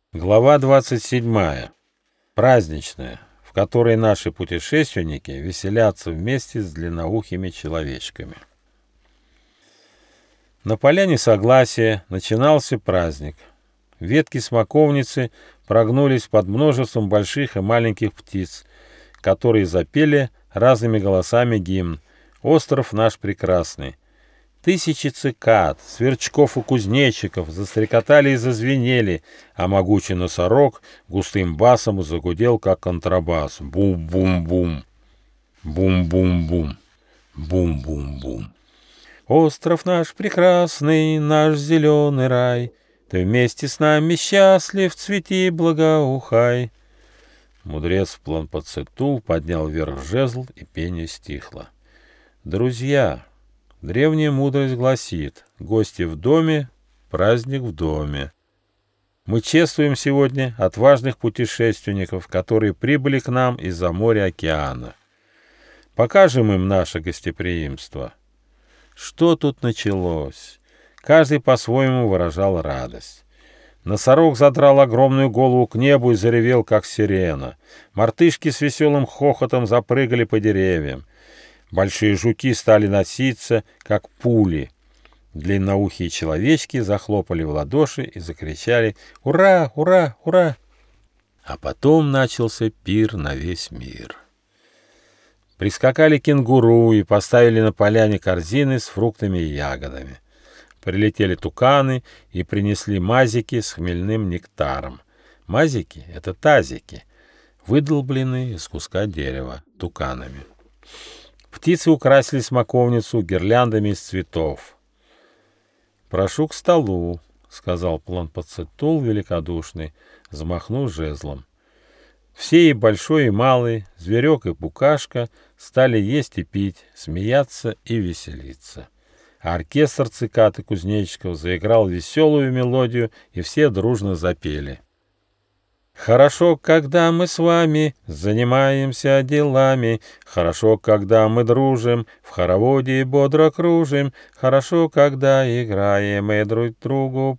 Глава 27. Праздничная, в которой наши путешественники веселятся вместе с длинноухими человечками. На поляне Согласия начинался праздник. Ветки смоковницы прогнулись под множеством больших и маленьких птиц, которые запели разными голосами гимн «Остров наш прекрасный». Тысячи цикад, сверчков и кузнечиков застрекотали и зазвенели, а могучий носорог густым басом загудел, как контрабас. Бум-бум-бум, бум-бум-бум, бум-бум-бум. Остров наш прекрасный, наш зеленый рай, ты вместе с нами счастлив, цвети, благоухай. Мудрец Планпоцетул поднял вверх жезл, и пение стихло. Друзья, древняя мудрость гласит: гости в доме, праздник в доме. Мы чествуем сегодня отважных путешественников, которые прибыли к нам из-за моря-океана. Покажем им наше гостеприимство. Что тут началось? Каждый по-своему выражал радость. Носорог задрал огромную голову к небу и заревел, как сирена. Мартышки с веселым хохотом запрыгали по деревьям. Большие жуки стали носиться, как пули. Длинноухие человечки захлопали в ладоши и закричали «Ура! Ура! Ура!». А потом начался пир на весь мир. Прискакали кенгуру и поставили на поляне корзины с фруктами и ягодами. Прилетели туканы и принесли мазики с хмельным нектаром. Мазики — это тазики, выдолбленные из куска дерева туканами. Птицы украсили смоковницу гирляндами из цветов. «Прошу к столу», — сказал Планпоцетул великодушный, взмахнув жезлом. Все, и большой, и малый, зверек и букашка, стали есть и пить, смеяться и веселиться. А оркестр цикад и кузнечиков заиграл веселую мелодию, и все дружно запели. Хорошо, когда мы с вами занимаемся делами, хорошо, когда мы дружим, в хороводе бодро кружим, хорошо, когда играем и друг другу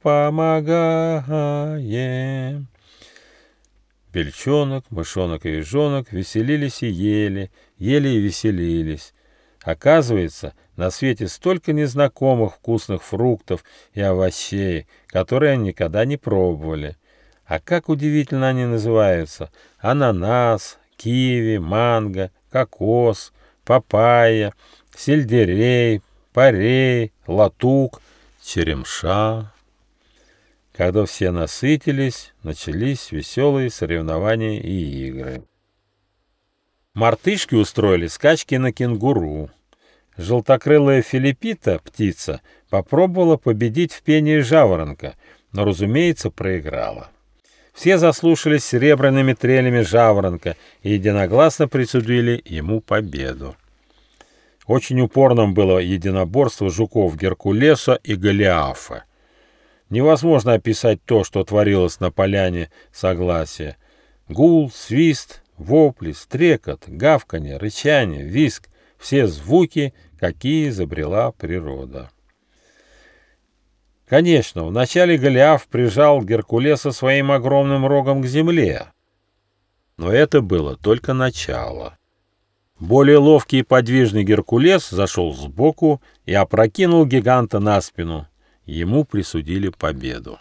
помогаем. Бельчонок, мышонок и ежонок веселились и ели и веселились. Оказывается, на свете столько незнакомых вкусных фруктов и овощей, которые они никогда не пробовали. А как удивительно они называются: ананас, киви, манго, кокос, папайя, сельдерей, порей, латук, черемша. Когда все насытились, начались веселые соревнования и игры. Мартышки устроили скачки на кенгуру. Желтокрылая Филиппита, птица, попробовала победить в пении жаворонка, но, разумеется, проиграла. Все заслушались серебряными трелями жаворонка и единогласно присудили ему победу. Очень упорным было единоборство жуков Геркулеса и Голиафа. Невозможно описать то, что творилось на поляне Согласия. Гул, свист, вопли, стрекот, гавканье, рычание, визг — все звуки, какие изобрела природа. Конечно, вначале Голиаф прижал Геркулеса своим огромным рогом к земле. Но это было только начало. Более ловкий и подвижный Геркулес зашел сбоку и опрокинул гиганта на спину. Ему присудили победу.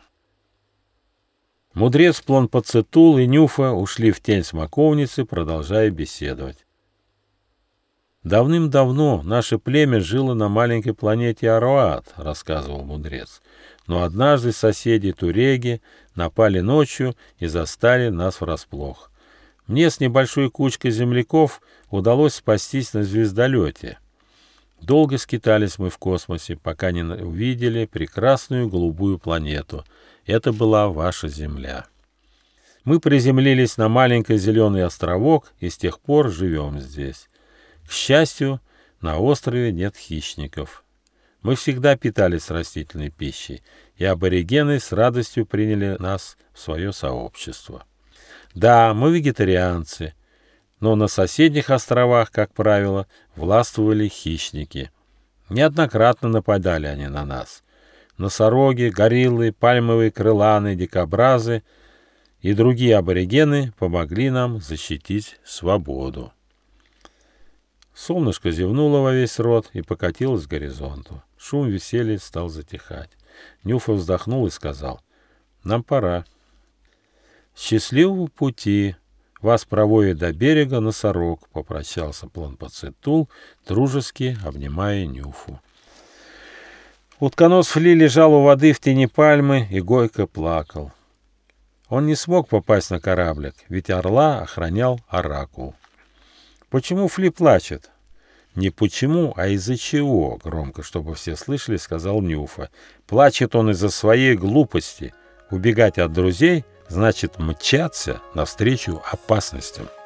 Мудрец Планпоцетул и Нюфа ушли в тень смоковницы, продолжая беседовать. «Давным-давно наше племя жило на маленькой планете Аруат», — рассказывал мудрец. «Но однажды соседи Туреги напали ночью и застали нас врасплох. Мне с небольшой кучкой земляков удалось спастись на звездолете. Долго скитались мы в космосе, пока не увидели прекрасную голубую планету. Это была ваша Земля. Мы приземлились на маленький зеленый островок и с тех пор живем здесь. К счастью, на острове нет хищников. Мы всегда питались растительной пищей, и аборигены с радостью приняли нас в свое сообщество. Да, мы вегетарианцы, но на соседних островах, как правило, властвовали хищники. Неоднократно нападали они на нас. Носороги, гориллы, пальмовые крыланы, дикобразы и другие аборигены помогли нам защитить свободу. Солнышко зевнуло во весь рот и покатилось к горизонту. Шум веселья стал затихать. Нюфа вздохнул и сказал: «Нам пора». «Счастливого пути! Вас проводит до берега носорог», — попрощался Планпоцетул, дружески обнимая Нюфу. Утконос Фли лежал у воды в тени пальмы и горько плакал. Он не смог попасть на кораблик, ведь орла охранял оракул. «Почему Фли плачет?» «Не почему, а из-за чего», — громко, чтобы все слышали, сказал Нюфа. «Плачет он из-за своей глупости. Убегать от друзей значит мчаться навстречу опасностям».